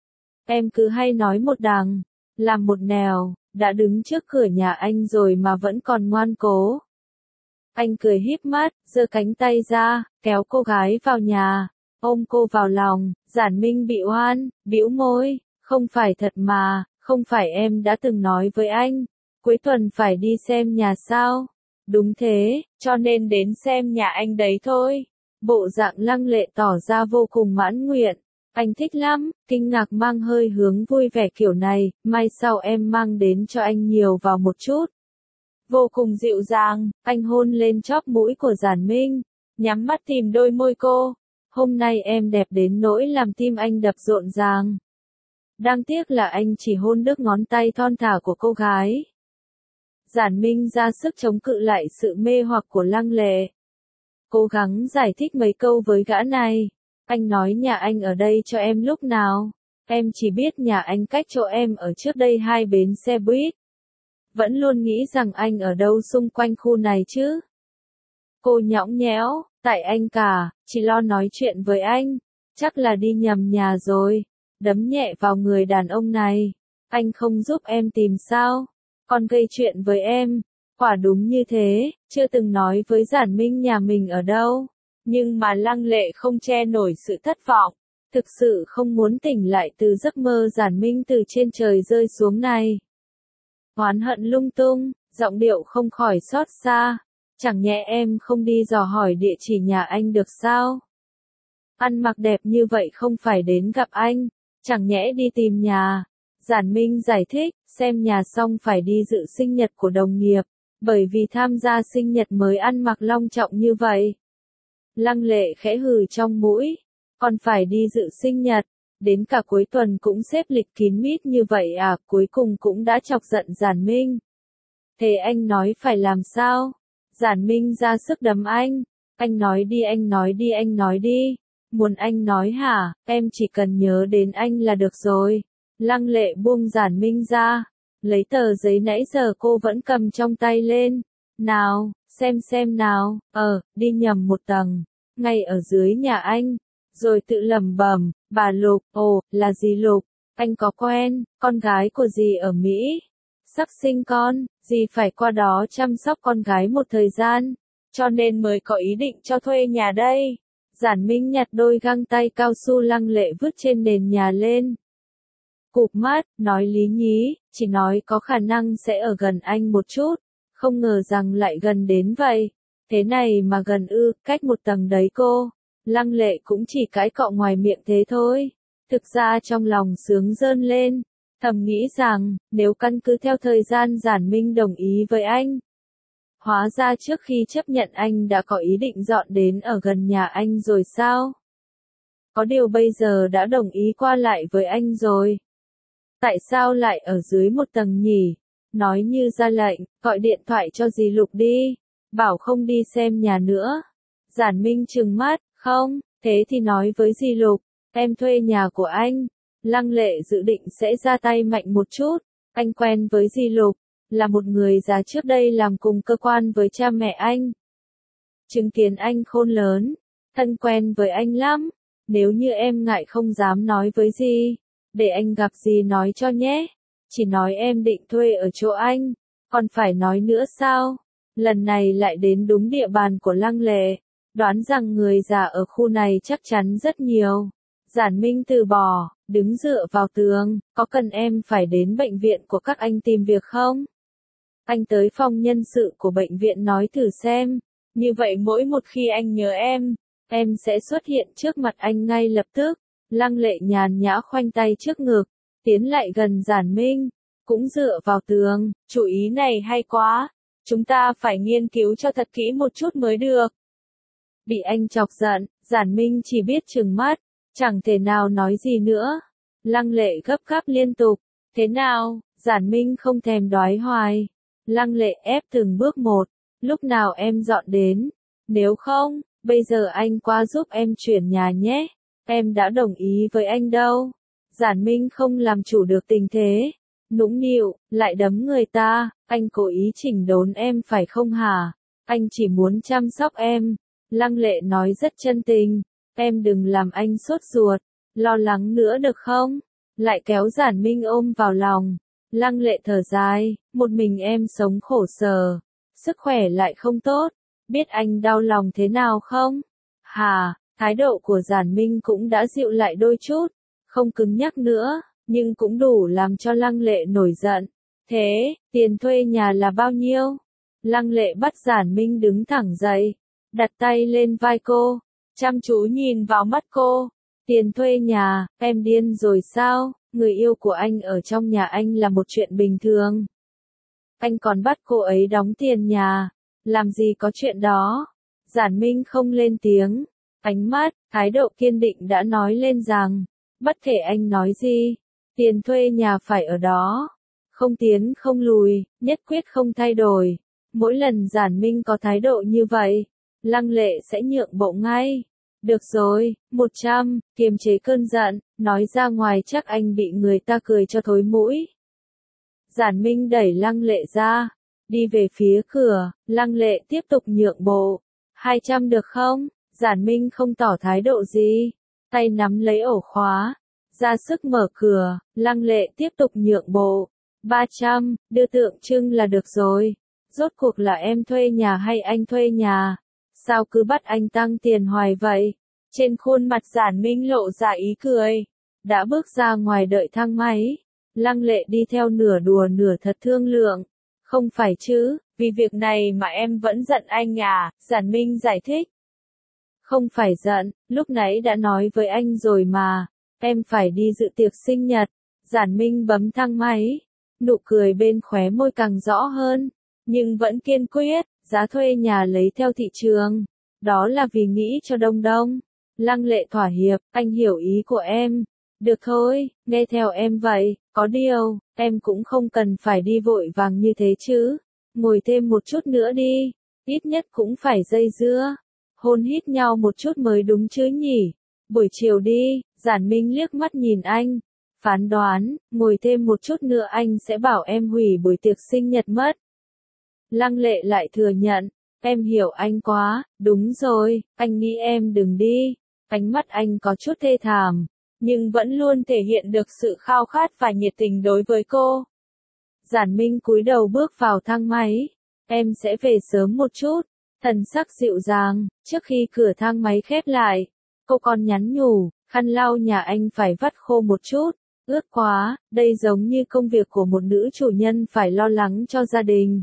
Em cứ hay nói một đằng, làm một nẻo, đã đứng trước cửa nhà anh rồi mà vẫn còn ngoan cố. Anh cười híp mắt, giơ cánh tay ra, kéo cô gái vào nhà, ôm cô vào lòng. Giản Minh bị oan, bĩu môi, không phải thật mà, không phải em đã từng nói với anh, cuối tuần phải đi xem nhà sao? Đúng thế, cho nên đến xem nhà anh đấy thôi. Bộ dạng Lăng Lệ tỏ ra vô cùng mãn nguyện. Anh thích lắm, kinh ngạc mang hơi hướng vui vẻ kiểu này, mai sau em mang đến cho anh nhiều vào một chút. Vô cùng dịu dàng, anh hôn lên chóp mũi của Giản Minh, nhắm mắt tìm đôi môi cô. Hôm nay em đẹp đến nỗi làm tim anh đập rộn ràng. Đáng tiếc là anh chỉ hôn đứt ngón tay thon thả của cô gái. Giản Minh ra sức chống cự lại sự mê hoặc của Lăng Lệ. Cố gắng giải thích mấy câu với gã này. Anh nói nhà anh ở đây cho em lúc nào. Em chỉ biết nhà anh cách chỗ em ở trước đây hai bến xe buýt. Vẫn luôn nghĩ rằng anh ở đâu xung quanh khu này chứ. Cô nhõng nhẽo, tại anh cả, chỉ lo nói chuyện với anh. Chắc là đi nhầm nhà rồi. Đấm nhẹ vào người đàn ông này. Anh không giúp em tìm sao? Còn gây chuyện với em. Quả đúng như thế, chưa từng nói với Giản Minh nhà mình ở đâu. Nhưng mà Lăng Lệ không che nổi sự thất vọng. Thực sự không muốn tỉnh lại từ giấc mơ Giản Minh từ trên trời rơi xuống này. Oán hận lung tung, giọng điệu không khỏi xót xa. Chẳng nhẽ em không đi dò hỏi địa chỉ nhà anh được sao? Ăn mặc đẹp như vậy không phải đến gặp anh. Chẳng nhẽ đi tìm nhà. Giản Minh giải thích, xem nhà xong phải đi dự sinh nhật của đồng nghiệp. Bởi vì tham gia sinh nhật mới ăn mặc long trọng như vậy. Lăng Lệ khẽ hừ trong mũi, còn phải đi dự sinh nhật, đến cả cuối tuần cũng xếp lịch kín mít như vậy à, cuối cùng cũng đã chọc giận Giản Minh. Thế anh nói phải làm sao? Giản Minh ra sức đấm anh, anh nói đi anh nói đi anh nói đi, muốn anh nói hả, em chỉ cần nhớ đến anh là được rồi. Lăng Lệ buông Giản Minh ra, lấy tờ giấy nãy giờ cô vẫn cầm trong tay lên, nào, xem xem nào, ờ, đi nhầm một tầng, ngay ở dưới nhà anh, rồi tự lẩm bẩm, bà Lục, ồ, là dì Lục, anh có quen, con gái của dì ở Mỹ, sắp sinh con, dì phải qua đó chăm sóc con gái một thời gian, cho nên mới có ý định cho thuê nhà đây. Giản Minh nhặt đôi găng tay cao su Lăng Lệ vứt trên nền nhà lên. Cụp mắt, nói lý nhí, chỉ nói có khả năng sẽ ở gần anh một chút, không ngờ rằng lại gần đến vậy. Thế này mà gần ư, cách một tầng đấy cô. Lăng Lệ cũng chỉ cãi cọ ngoài miệng thế thôi. Thực ra trong lòng sướng rơn lên, thầm nghĩ rằng, nếu căn cứ theo thời gian Giản Minh đồng ý với anh. Hóa ra trước khi chấp nhận anh đã có ý định dọn đến ở gần nhà anh rồi sao? Có điều bây giờ đã đồng ý qua lại với anh rồi. Tại sao lại ở dưới một tầng nhỉ? Nói như ra lệnh, gọi điện thoại cho dì Lục đi, bảo không đi xem nhà nữa. Giản Minh trừng mắt, không, thế thì nói với dì Lục, em thuê nhà của anh. Lăng Lệ dự định sẽ ra tay mạnh một chút, anh quen với dì Lục, là một người già trước đây làm cùng cơ quan với cha mẹ anh. Chứng kiến anh khôn lớn, thân quen với anh lắm, nếu như em ngại không dám nói với dì, để anh gặp dì nói cho nhé, chỉ nói em định thuê ở chỗ anh, còn phải nói nữa sao? Lần này lại đến đúng địa bàn của Lăng Lệ, đoán rằng người già ở khu này chắc chắn rất nhiều. Giản Minh từ bỏ, đứng dựa vào tường, có cần em phải đến bệnh viện của các anh tìm việc không? Anh tới phòng nhân sự của bệnh viện nói thử xem, như vậy mỗi một khi anh nhớ em, em sẽ xuất hiện trước mặt anh ngay lập tức. Lăng Lệ nhàn nhã khoanh tay trước ngực, tiến lại gần Giản Minh, cũng dựa vào tường, chủ ý này hay quá, chúng ta phải nghiên cứu cho thật kỹ một chút mới được. Bị anh chọc giận, Giản Minh chỉ biết trừng mắt, chẳng thể nào nói gì nữa. Lăng Lệ gấp gáp liên tục, thế nào, Giản Minh không thèm đoái hoài. Lăng Lệ ép từng bước một, lúc nào em dọn đến, nếu không, bây giờ anh qua giúp em chuyển nhà nhé. Em đã đồng ý với anh đâu. Giản Minh không làm chủ được tình thế. Nũng nịu, lại đấm người ta, anh cố ý chỉnh đốn em phải không hả? Anh chỉ muốn chăm sóc em. Lăng Lệ nói rất chân tình, em đừng làm anh sốt ruột, lo lắng nữa được không? Lại kéo Giản Minh ôm vào lòng. Lăng Lệ thở dài, một mình em sống khổ sở, sức khỏe lại không tốt, biết anh đau lòng thế nào không? Hà, thái độ của Giản Minh cũng đã dịu lại đôi chút, không cứng nhắc nữa, nhưng cũng đủ làm cho Lăng Lệ nổi giận. Thế, tiền thuê nhà là bao nhiêu? Lăng Lệ bắt Giản Minh đứng thẳng dậy, đặt tay lên vai cô, chăm chú nhìn vào mắt cô. Tiền thuê nhà, em điên rồi sao? Người yêu của anh ở trong nhà anh là một chuyện bình thường. Anh còn bắt cô ấy đóng tiền nhà, làm gì có chuyện đó. Giản Minh không lên tiếng, ánh mắt, thái độ kiên định đã nói lên rằng, bất kể anh nói gì, tiền thuê nhà phải ở đó. Không tiến không lùi, nhất quyết không thay đổi. Mỗi lần Giản Minh có thái độ như vậy, Lăng Lệ sẽ nhượng bộ ngay. Được rồi, một trăm, kiềm chế cơn giận, nói ra ngoài chắc anh bị người ta cười cho thối mũi. Giản Minh đẩy Lăng Lệ ra, đi về phía cửa, Lăng Lệ tiếp tục nhượng bộ. hai trăm được không? Giản Minh không tỏ thái độ gì, tay nắm lấy ổ khóa, ra sức mở cửa, Lăng Lệ tiếp tục nhượng bộ. ba trăm, đưa tượng trưng là được rồi. Rốt cuộc là em thuê nhà hay anh thuê nhà? Sao cứ bắt anh tăng tiền hoài vậy? Trên khuôn mặt Giản Minh lộ ra ý cười. Đã bước ra ngoài đợi thang máy. Lăng Lệ đi theo nửa đùa nửa thật thương lượng. Không phải chứ, vì việc này mà em vẫn giận anh à? Giản Minh giải thích. Không phải giận, lúc nãy đã nói với anh rồi mà. Em phải đi dự tiệc sinh nhật. Giản Minh bấm thang máy. Nụ cười bên khóe môi càng rõ hơn. nhưng vẫn kiên quyết, giá thuê nhà lấy theo thị trường. Đó là vì nghĩ cho Đông Đông. Lăng Lệ thỏa hiệp, anh hiểu ý của em. Được thôi, nghe theo em vậy, có điều, em cũng không cần phải đi vội vàng như thế chứ. Ngồi thêm một chút nữa đi, ít nhất cũng phải dây dưa. Hôn hít nhau một chút mới đúng chứ nhỉ. Buổi chiều đi, Giản Minh liếc mắt nhìn anh. Phán đoán, ngồi thêm một chút nữa anh sẽ bảo em hủy buổi tiệc sinh nhật mất. Lăng Lệ lại thừa nhận, em hiểu anh quá, đúng rồi, anh nghĩ em đừng đi. Ánh mắt anh có chút thê thảm, nhưng vẫn luôn thể hiện được sự khao khát và nhiệt tình đối với cô. Giản Minh cúi đầu bước vào thang máy. Em sẽ về sớm một chút. Thần sắc dịu dàng, trước khi cửa thang máy khép lại. Cô còn nhắn nhủ, khăn lau nhà anh phải vắt khô một chút. Ướt quá, đây giống như công việc của một nữ chủ nhân phải lo lắng cho gia đình.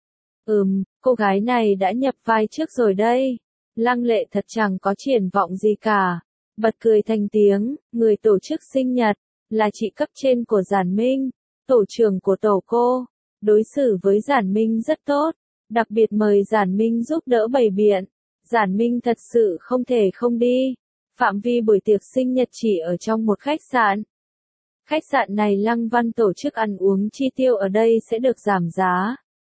Ừm, cô gái này đã nhập vai trước rồi đây. Lăng Lệ thật chẳng có triển vọng gì cả. Bật cười thành tiếng, người tổ chức sinh nhật, là chị cấp trên của Giản Minh, tổ trưởng của tổ cô. Đối xử với Giản Minh rất tốt, đặc biệt mời Giản Minh giúp đỡ bày biện. Giản Minh thật sự không thể không đi. Phạm vi buổi tiệc sinh nhật chỉ ở trong một khách sạn. Khách sạn này Lăng Văn tổ chức ăn uống chi tiêu ở đây sẽ được giảm giá.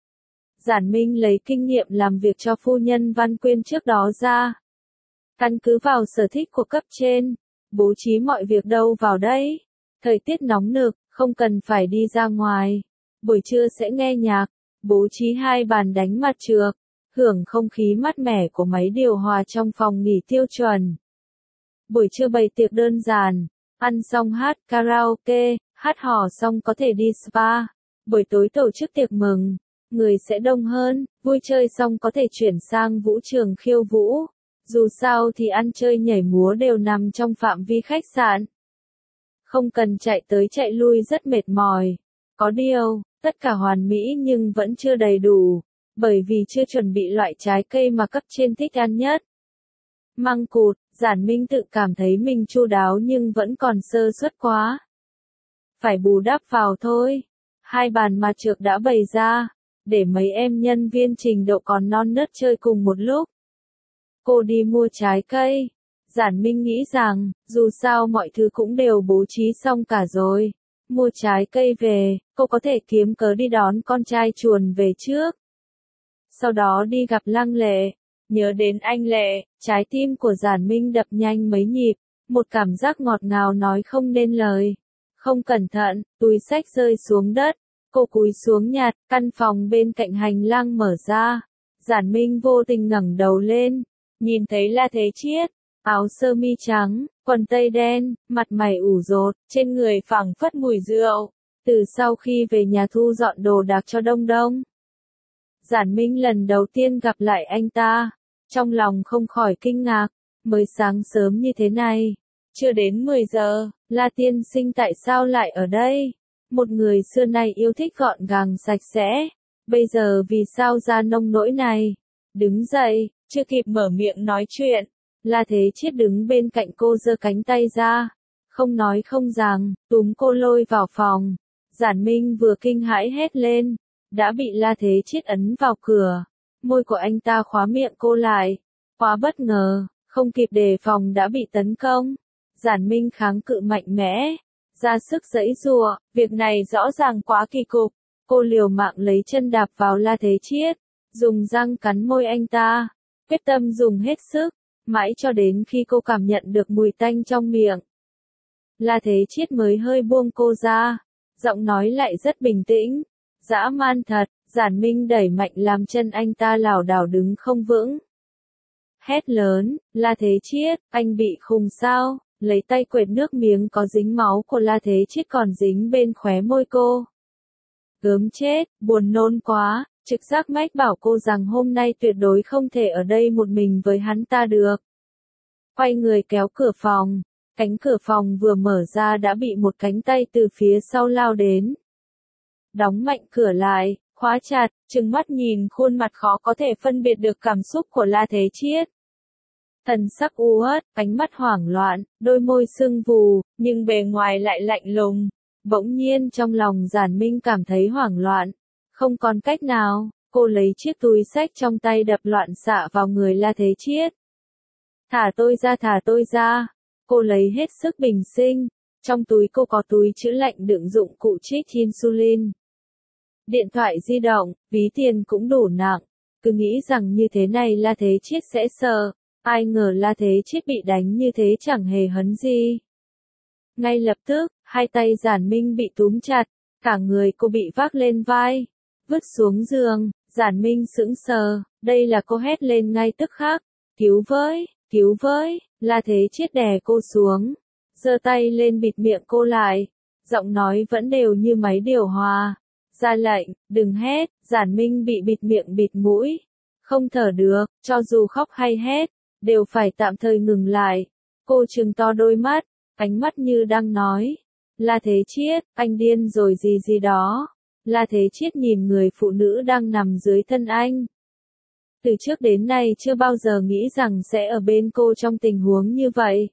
Giản Minh lấy kinh nghiệm làm việc cho phu nhân Văn Quyên trước đó ra. Căn cứ vào sở thích của cấp trên, bố trí mọi việc đâu vào đấy. Thời tiết nóng nực, không cần phải đi ra ngoài. Buổi trưa sẽ nghe nhạc, bố trí hai bàn đánh mặt trược, hưởng không khí mát mẻ của máy điều hòa trong phòng nghỉ tiêu chuẩn. Buổi trưa bày tiệc đơn giản, ăn xong hát karaoke, hát hò xong có thể đi spa. Buổi tối tổ chức tiệc mừng, người sẽ đông hơn, vui chơi xong có thể chuyển sang vũ trường khiêu vũ. Dù sao thì ăn chơi nhảy múa đều nằm trong phạm vi khách sạn. Không cần chạy tới chạy lui rất mệt mỏi. Có điều, tất cả hoàn mỹ nhưng vẫn chưa đầy đủ, bởi vì chưa chuẩn bị loại trái cây mà cấp trên thích ăn nhất. Măng cụt, Giản Minh tự cảm thấy mình chu đáo nhưng vẫn còn sơ suất quá. Phải bù đắp vào thôi. Hai bàn mặt trược đã bày ra, để mấy em nhân viên trình độ còn non nớt chơi cùng một lúc. Cô đi mua trái cây. Giản Minh nghĩ rằng, dù sao mọi thứ cũng đều bố trí xong cả rồi. Mua trái cây về, cô có thể kiếm cớ đi đón con trai chuồn về trước. Sau đó đi gặp Lăng Lệ. Nhớ đến anh Lệ, trái tim của Giản Minh đập nhanh mấy nhịp. Một cảm giác ngọt ngào nói không nên lời. Không cẩn thận, túi xách rơi xuống đất. Cô cúi xuống nhặt, căn phòng bên cạnh hành lang mở ra. Giản Minh vô tình ngẩng đầu lên. Nhìn thấy La Thế Chiết, áo sơ mi trắng, quần tây đen, mặt mày ủ rột, trên người phảng phất mùi rượu. Từ sau khi về nhà thu dọn đồ đạc cho Đông Đông, Giản Minh lần đầu tiên gặp lại anh ta, trong lòng không khỏi kinh ngạc, mới sáng sớm như thế này, chưa đến mười giờ, La tiên sinh tại sao lại ở đây? Một người xưa nay yêu thích gọn gàng sạch sẽ, bây giờ vì sao ra nông nỗi này? Đứng dậy, chưa kịp mở miệng nói chuyện, La Thế Chiết đứng bên cạnh cô giơ cánh tay ra, không nói không rằng, túm cô lôi vào phòng. Giản Minh vừa kinh hãi hét lên, đã bị La Thế Chiết ấn vào cửa. Môi của anh ta khóa miệng cô lại, quá bất ngờ, không kịp đề phòng đã bị tấn công. Giản Minh kháng cự mạnh mẽ, ra sức giãy giụa, việc này rõ ràng quá kỳ cục. Cô liều mạng lấy chân đạp vào La Thế Chiết, dùng răng cắn môi anh ta, quyết tâm dùng hết sức, mãi cho đến khi cô cảm nhận được mùi tanh trong miệng. La Thế Chiết mới hơi buông cô ra, giọng nói lại rất bình tĩnh, dã man thật. Giản Minh đẩy mạnh làm chân anh ta lảo đảo đứng không vững. Hét lớn, La Thế Chiết, anh bị khùng sao? Lấy tay quệt nước miếng có dính máu của La Thế Chiết còn dính bên khóe môi cô. Gớm chết, buồn nôn quá, trực giác mách bảo cô rằng hôm nay tuyệt đối không thể ở đây một mình với hắn ta được. Quay người kéo cửa phòng, cánh cửa phòng vừa mở ra đã bị một cánh tay từ phía sau lao đến. Đóng mạnh cửa lại, khóa chặt, trừng mắt nhìn khuôn mặt khó có thể phân biệt được cảm xúc của La Thế Chiết. Thần sắc u uất, ánh mắt hoảng loạn, đôi môi sưng vù, nhưng bề ngoài lại lạnh lùng. Bỗng nhiên trong lòng Giản Minh cảm thấy hoảng loạn. Không còn cách nào, Cô lấy chiếc túi xách trong tay đập loạn xạ vào người La Thế Chiết. Thả tôi ra, thả tôi ra. Cô lấy hết sức bình sinh. Trong túi cô có túi trữ lạnh đựng dụng cụ trích insulin. Điện thoại di động, ví tiền cũng đủ nặng. Cứ nghĩ rằng như thế này La Thế Chiết sẽ sợ. Ai ngờ La Thế Chiết bị đánh như thế chẳng hề hấn gì. Ngay lập tức, hai tay Giản Minh bị túm chặt. Cả người cô bị vác lên vai. Vứt xuống giường. Giản Minh sững sờ. Đây là cô hét lên ngay tức khắc. Cứu với, cứu với. La Thế Chiết đè cô xuống. Giơ tay lên bịt miệng cô lại. Giọng nói vẫn đều như máy điều hòa. Ra lệnh, đừng hét. Giản Minh bị bịt miệng bịt mũi. Không thở được, cho dù khóc hay hét, đều phải tạm thời ngừng lại. Cô trừng to đôi mắt, ánh mắt như đang nói. La Thế Chiết, anh điên rồi gì gì đó. La Thế Chiết nhìn người phụ nữ đang nằm dưới thân anh. Từ trước đến nay chưa bao giờ nghĩ rằng sẽ ở bên cô trong tình huống như vậy.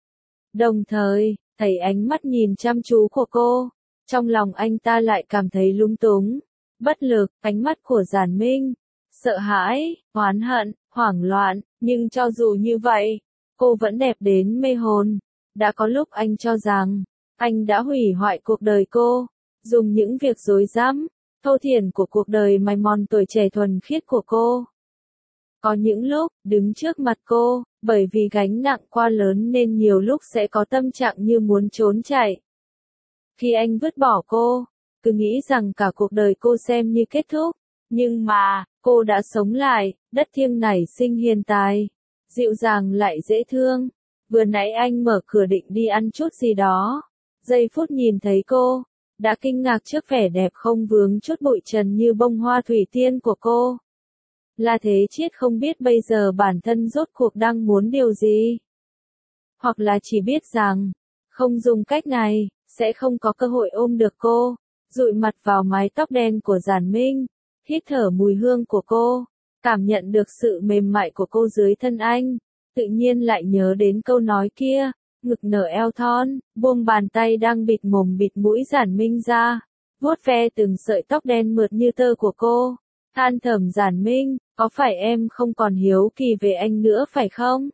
Đồng thời, thấy ánh mắt nhìn chăm chú của cô, trong lòng anh ta lại cảm thấy lung túng, bất lực. Ánh mắt của Giản Minh, sợ hãi, oán hận, hoảng loạn, nhưng cho dù như vậy, cô vẫn đẹp đến mê hồn. Đã có lúc anh cho rằng, anh đã hủy hoại cuộc đời cô, dùng những việc dối dám, thô thiển của cuộc đời mài mòn tuổi trẻ thuần khiết của cô. Có những lúc, đứng trước mặt cô, bởi vì gánh nặng quá lớn nên nhiều lúc sẽ có tâm trạng như muốn trốn chạy. Khi anh vứt bỏ cô, cứ nghĩ rằng cả cuộc đời cô xem như kết thúc, nhưng mà, cô đã sống lại, đất thiêng nảy sinh hiền tài, dịu dàng lại dễ thương. Vừa nãy anh mở cửa định đi ăn chút gì đó, giây phút nhìn thấy cô, đã kinh ngạc trước vẻ đẹp không vướng chút bụi trần như bông hoa thủy tiên của cô. La Thế Chiết không biết bây giờ bản thân rốt cuộc đang muốn điều gì. Hoặc là chỉ biết rằng, không dùng cách này, sẽ không có cơ hội ôm được cô, dụi mặt vào mái tóc đen của Giản Minh, hít thở mùi hương của cô, cảm nhận được sự mềm mại của cô dưới thân anh, tự nhiên lại nhớ đến câu nói kia, ngực nở eo thon, buông bàn tay đang bịt mồm bịt mũi Giản Minh ra, vuốt ve từng sợi tóc đen mượt như tơ của cô. Than thầm Giản Minh, có phải em không còn hiếu kỳ về anh nữa phải không?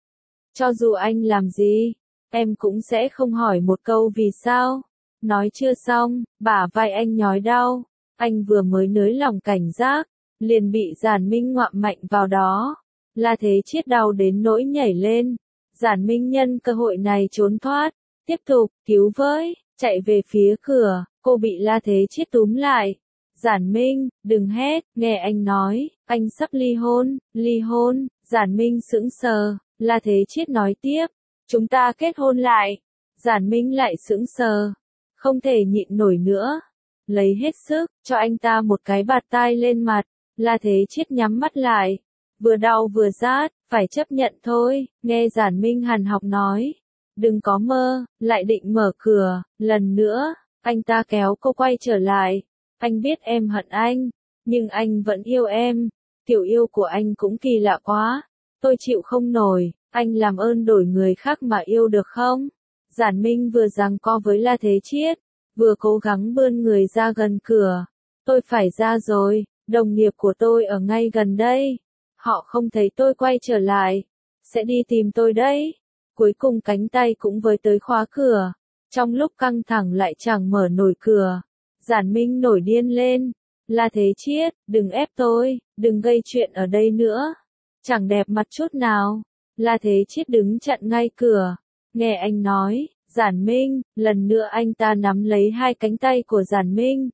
Cho dù anh làm gì, em cũng sẽ không hỏi một câu vì sao. Nói chưa xong, bả vai anh nhói đau, anh vừa mới nới lỏng cảnh giác, liền bị Giản Minh ngoạm mạnh vào đó. La Thế Chiết đau đến nỗi nhảy lên. Giản Minh nhân cơ hội này trốn thoát, tiếp tục, cứu với, chạy về phía cửa, cô bị La Thế Chiết túm lại. Giản Minh, đừng hét, nghe anh nói, anh sắp ly hôn, ly hôn. Giản Minh sững sờ, La Thế Chiết nói tiếp, chúng ta kết hôn lại. Giản Minh lại sững sờ, không thể nhịn nổi nữa, lấy hết sức, cho anh ta một cái bạt tai lên mặt. La Thế Chiết nhắm mắt lại, vừa đau vừa rát, phải chấp nhận thôi. Nghe Giản Minh hằn học nói, đừng có mơ, lại định mở cửa, lần nữa, anh ta kéo cô quay trở lại. Anh biết em hận anh, nhưng anh vẫn yêu em. Kiểu yêu của anh cũng kỳ lạ quá. Tôi chịu không nổi, anh làm ơn đổi người khác mà yêu được không? Giản Minh vừa giằng co với La Thế Chiết, vừa cố gắng vươn người ra gần cửa. Tôi phải ra rồi, đồng nghiệp của tôi ở ngay gần đây. Họ không thấy tôi quay trở lại, sẽ đi tìm tôi đấy. Cuối cùng cánh tay cũng với tới khóa cửa. Trong lúc căng thẳng lại chẳng mở nổi cửa. Giản Minh nổi điên lên. La Thế Chiết, đừng ép tôi, đừng gây chuyện ở đây nữa. Chẳng đẹp mặt chút nào. La Thế Chiết đứng chặn ngay cửa. Nghe anh nói, Giản Minh, lần nữa anh ta nắm lấy hai cánh tay của Giản Minh.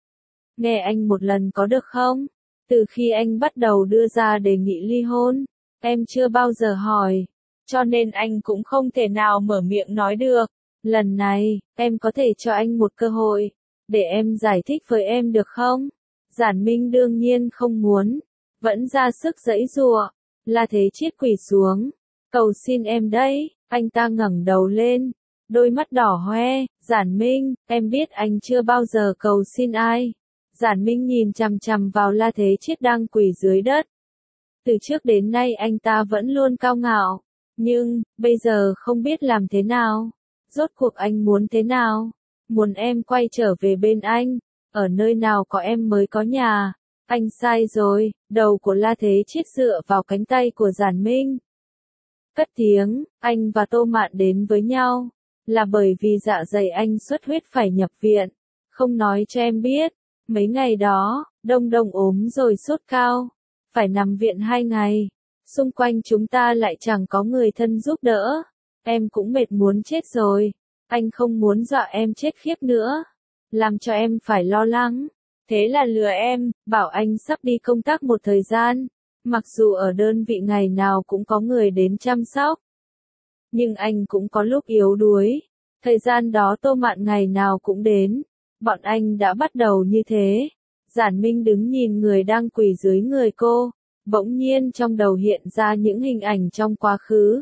Nghe anh một lần có được không? Từ khi anh bắt đầu đưa ra đề nghị ly hôn, em chưa bao giờ hỏi. Cho nên anh cũng không thể nào mở miệng nói được. Lần này, em có thể cho anh một cơ hội, để em giải thích với em được không? Giản Minh đương nhiên không muốn, vẫn ra sức giãy giụa. La Thế Chiết quỳ xuống, cầu xin em đấy. Anh ta ngẩng đầu lên, đôi mắt đỏ hoe. Giản Minh, em biết anh chưa bao giờ cầu xin ai. Giản Minh nhìn chằm chằm vào La Thế Chiết đang quỳ dưới đất. Từ trước đến nay anh ta vẫn luôn cao ngạo, nhưng bây giờ không biết làm thế nào. Rốt cuộc anh muốn thế nào? Muốn em quay trở về bên anh, ở nơi nào có em mới có nhà. Anh sai rồi, đầu của La Thế Chiết dựa vào cánh tay của Giản Minh. Cất tiếng, anh và Tô Mạn đến với nhau, là bởi vì dạ dày anh xuất huyết phải nhập viện. Không nói cho em biết, mấy ngày đó, Đông Đông ốm rồi sốt cao, phải nằm viện hai ngày. Xung quanh chúng ta lại chẳng có người thân giúp đỡ. Em cũng mệt muốn chết rồi. Anh không muốn dọa em chết khiếp nữa, làm cho em phải lo lắng. Thế là lừa em, bảo anh sắp đi công tác một thời gian. Mặc dù ở đơn vị ngày nào cũng có người đến chăm sóc, nhưng anh cũng có lúc yếu đuối. Thời gian đó Tô Mạn ngày nào cũng đến. Bọn anh đã bắt đầu như thế. Giản Minh đứng nhìn người đang quỳ dưới người cô. Bỗng nhiên trong đầu hiện ra những hình ảnh trong quá khứ.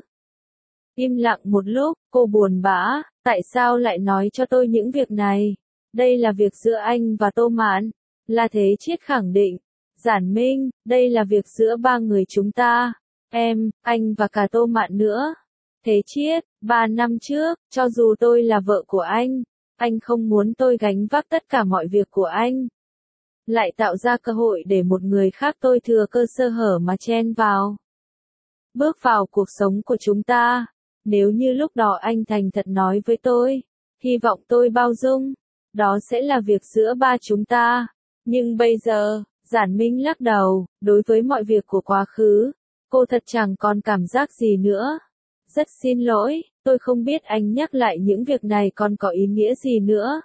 Im lặng một lúc, cô buồn bã. Tại sao lại nói cho tôi những việc này? Đây là việc giữa anh và Tô Mạn. La Thế Chiết khẳng định. Giản Minh, đây là việc giữa ba người chúng ta. Em, anh và cả Tô Mạn nữa. Thế Chiết, ba năm trước, cho dù tôi là vợ của anh, anh không muốn tôi gánh vác tất cả mọi việc của anh. Lại tạo ra cơ hội để một người khác tôi thừa cơ sơ hở mà chen vào. Bước vào cuộc sống của chúng ta. Nếu như lúc đó anh thành thật nói với tôi, hy vọng tôi bao dung, đó sẽ là việc giữa ba chúng ta. Nhưng bây giờ, Giản Minh lắc đầu, đối với mọi việc của quá khứ, cô thật chẳng còn cảm giác gì nữa. Rất xin lỗi, tôi không biết anh nhắc lại những việc này còn có ý nghĩa gì nữa.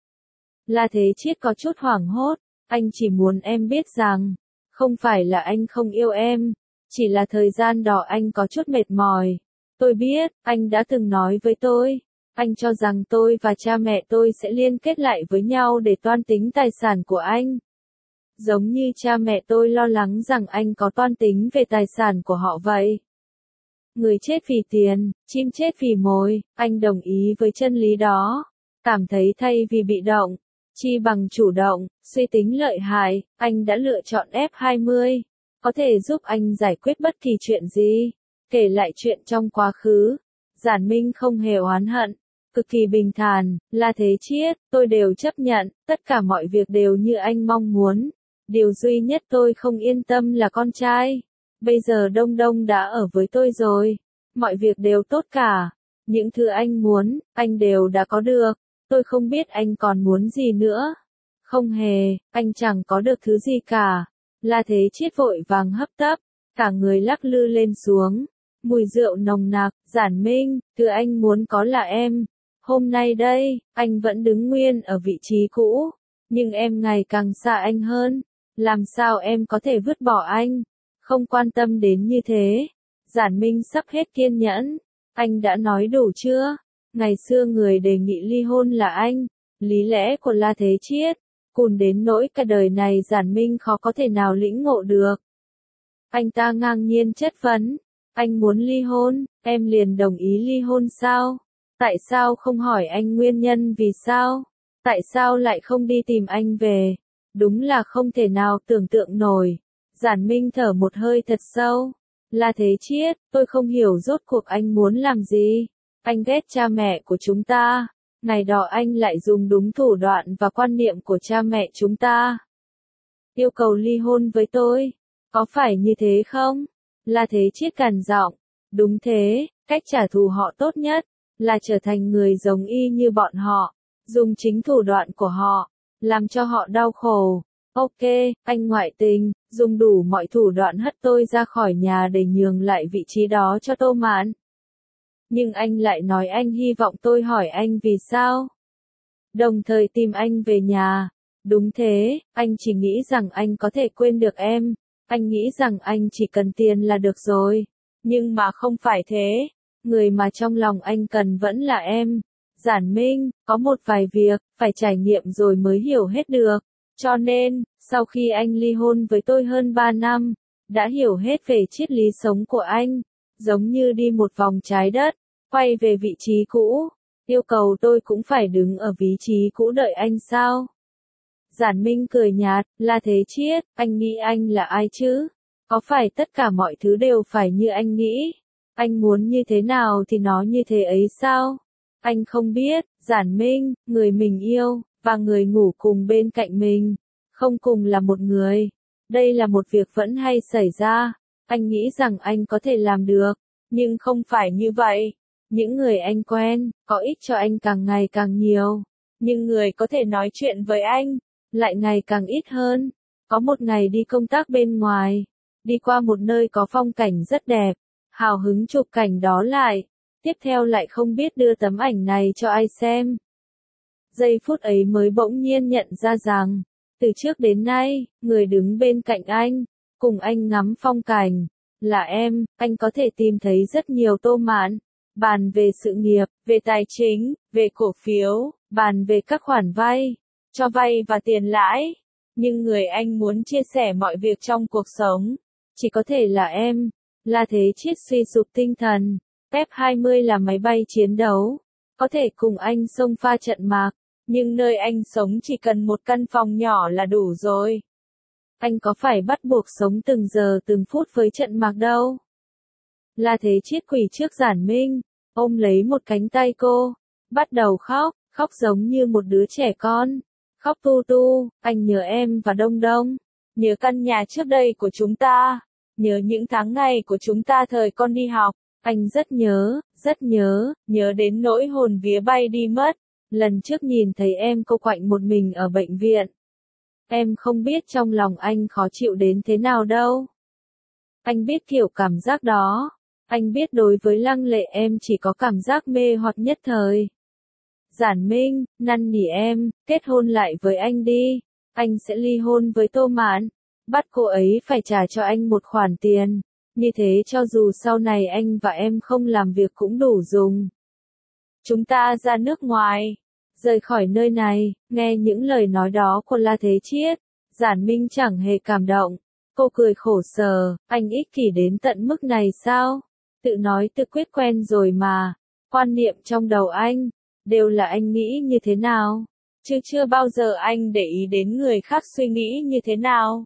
La Thế Chiết có chút hoảng hốt, anh chỉ muốn em biết rằng, không phải là anh không yêu em, chỉ là thời gian đó anh có chút mệt mỏi. Tôi biết, anh đã từng nói với tôi, anh cho rằng tôi và cha mẹ tôi sẽ liên kết lại với nhau để toan tính tài sản của anh. Giống như cha mẹ tôi lo lắng rằng anh có toan tính về tài sản của họ vậy. Người chết vì tiền, chim chết vì mồi, anh đồng ý với chân lý đó. Cảm thấy thay vì bị động, chi bằng chủ động, suy tính lợi hại, anh đã lựa chọn F hai mươi. Có thể giúp anh giải quyết bất kỳ chuyện gì. Kể lại chuyện trong quá khứ. Giản Minh không hề oán hận, cực kỳ bình thản. La Thế Chiết, tôi đều chấp nhận, tất cả mọi việc đều như anh mong muốn. Điều duy nhất tôi không yên tâm là con trai. Bây giờ Đông Đông đã ở với tôi rồi. Mọi việc đều tốt cả. Những thứ anh muốn, anh đều đã có được. Tôi không biết anh còn muốn gì nữa. Không hề, anh chẳng có được thứ gì cả. La Thế Chiết vội vàng hấp tấp, cả người lắc lư lên xuống. Mùi rượu nồng nặc. Giản Minh, thứ anh muốn có là em. Hôm nay đây, anh vẫn đứng nguyên ở vị trí cũ. Nhưng em ngày càng xa anh hơn. Làm sao em có thể vứt bỏ anh? Không quan tâm đến như thế. Giản Minh sắp hết kiên nhẫn. Anh đã nói đủ chưa? Ngày xưa người đề nghị ly hôn là anh. Lý lẽ của La Thế Chiết. Cùn đến nỗi cả đời này Giản Minh khó có thể nào lĩnh ngộ được. Anh ta ngang nhiên chất vấn. Anh muốn ly hôn, em liền đồng ý ly hôn sao? Tại sao không hỏi anh nguyên nhân vì sao? Tại sao lại không đi tìm anh về? Đúng là không thể nào tưởng tượng nổi. Giản Minh thở một hơi thật sâu. La Thế Chiết, tôi không hiểu rốt cuộc anh muốn làm gì. Anh ghét cha mẹ của chúng ta. Ngày đó anh lại dùng đúng thủ đoạn và quan niệm của cha mẹ chúng ta. Yêu cầu ly hôn với tôi. Có phải như thế không? La Thế Chiết gằn giọng. Đúng thế, cách trả thù họ tốt nhất là trở thành người giống y như bọn họ, dùng chính thủ đoạn của họ, làm cho họ đau khổ. Ok, anh ngoại tình, dùng đủ mọi thủ đoạn hất tôi ra khỏi nhà để nhường lại vị trí đó cho Tô Mạn. Nhưng anh lại nói anh hy vọng tôi hỏi anh vì sao. Đồng thời tìm anh về nhà. Đúng thế, anh chỉ nghĩ rằng anh có thể quên được em. Anh nghĩ rằng anh chỉ cần tiền là được rồi. Nhưng mà không phải thế. Người mà trong lòng anh cần vẫn là em. Giản Minh, có một vài việc, phải trải nghiệm rồi mới hiểu hết được. Cho nên, sau khi anh ly hôn với tôi hơn ba năm, đã hiểu hết về triết lý sống của anh. Giống như đi một vòng trái đất, quay về vị trí cũ. Yêu cầu tôi cũng phải đứng ở vị trí cũ đợi anh sao? Giản Minh cười nhạt, La Thế Chiết, anh nghĩ anh là ai chứ? Có phải tất cả mọi thứ đều phải như anh nghĩ? Anh muốn như thế nào thì nó như thế ấy sao? Anh không biết, Giản Minh, người mình yêu, và người ngủ cùng bên cạnh mình, không cùng là một người. Đây là một việc vẫn hay xảy ra. Anh nghĩ rằng anh có thể làm được, nhưng không phải như vậy. Những người anh quen, có ích cho anh càng ngày càng nhiều. Nhưng người có thể nói chuyện với anh, lại ngày càng ít hơn. Có một ngày đi công tác bên ngoài, đi qua một nơi có phong cảnh rất đẹp, hào hứng chụp cảnh đó lại, tiếp theo lại không biết đưa tấm ảnh này cho ai xem. Giây phút ấy mới bỗng nhiên nhận ra rằng, từ trước đến nay, người đứng bên cạnh anh, cùng anh ngắm phong cảnh, là em. Anh có thể tìm thấy rất nhiều tô mạn, bàn về sự nghiệp, về tài chính, về cổ phiếu, bàn về các khoản vay, cho vay và tiền lãi. Nhưng người anh muốn chia sẻ mọi việc trong cuộc sống, chỉ có thể là em. La Thế Chiết suy sụp tinh thần. F hai mươi là máy bay chiến đấu, có thể cùng anh xông pha trận mạc, nhưng nơi anh sống chỉ cần một căn phòng nhỏ là đủ rồi. Anh có phải bắt buộc sống từng giờ từng phút với trận mạc đâu. La Thế Chiết quỳ trước Giản Minh, ôm lấy một cánh tay cô, bắt đầu khóc, khóc giống như một đứa trẻ con. Khóc tu tu, anh nhớ em và Đông Đông, nhớ căn nhà trước đây của chúng ta, nhớ những tháng ngày của chúng ta thời con đi học. Anh rất nhớ, rất nhớ, nhớ đến nỗi hồn vía bay đi mất. Lần trước nhìn thấy em cô quạnh một mình ở bệnh viện. Em không biết trong lòng anh khó chịu đến thế nào đâu. Anh biết kiểu cảm giác đó. Anh biết đối với Lăng Lệ em chỉ có cảm giác mê hoặc nhất thời. Giản Minh, năn nỉ em, kết hôn lại với anh đi. Anh sẽ ly hôn với Tô Mạn. Bắt cô ấy phải trả cho anh một khoản tiền. Như thế cho dù sau này anh và em không làm việc cũng đủ dùng. Chúng ta ra nước ngoài, rời khỏi nơi này. Nghe những lời nói đó của La Thế Chiết, Giản Minh chẳng hề cảm động. Cô cười khổ sở, anh ích kỷ đến tận mức này sao? Tự nói tự quyết quen rồi mà. Quan niệm trong đầu anh, đều là anh nghĩ như thế nào, chứ chưa bao giờ anh để ý đến người khác suy nghĩ như thế nào.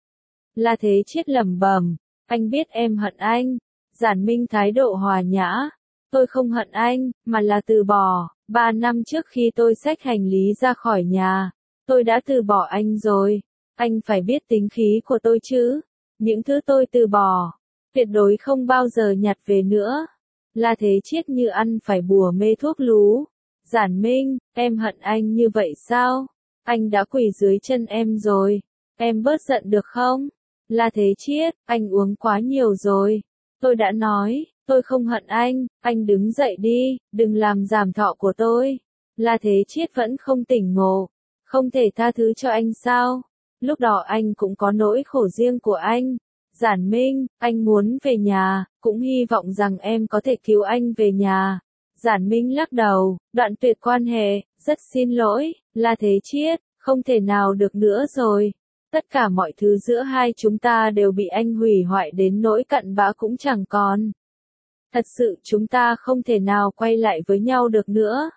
La Thế Chiết lẩm bẩm, anh biết em hận anh. Giản Minh thái độ hòa nhã, tôi không hận anh, mà là từ bỏ. Ba năm trước khi tôi xách hành lý ra khỏi nhà, tôi đã từ bỏ anh rồi. Anh phải biết tính khí của tôi chứ. Những thứ tôi từ bỏ, tuyệt đối không bao giờ nhặt về nữa. La Thế Chiết như ăn phải bùa mê thuốc lú. Giản Minh, em hận anh như vậy sao? Anh đã quỳ dưới chân em rồi. Em bớt giận được không? La Thế Chiết, anh uống quá nhiều rồi. Tôi đã nói, tôi không hận anh. Anh đứng dậy đi, đừng làm giảm thọ của tôi. La Thế Chiết vẫn không tỉnh ngộ. Không thể tha thứ cho anh sao? Lúc đó anh cũng có nỗi khổ riêng của anh. Giản Minh, anh muốn về nhà, cũng hy vọng rằng em có thể cứu anh về nhà. Giản Minh lắc đầu, đoạn tuyệt quan hệ, rất xin lỗi, La Thế Chiết, không thể nào được nữa rồi. Tất cả mọi thứ giữa hai chúng ta đều bị anh hủy hoại đến nỗi cặn bã cũng chẳng còn. Thật sự chúng ta không thể nào quay lại với nhau được nữa.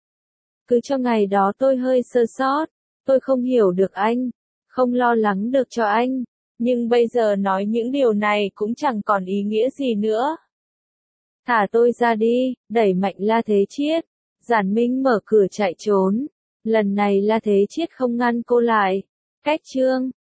Cứ cho ngày đó tôi hơi sơ sót, tôi không hiểu được anh, không lo lắng được cho anh, nhưng bây giờ nói những điều này cũng chẳng còn ý nghĩa gì nữa. Thả tôi ra đi, đẩy mạnh La Thế Chiết. Giản Minh mở cửa chạy trốn. Lần này La Thế Chiết không ngăn cô lại. Cách chương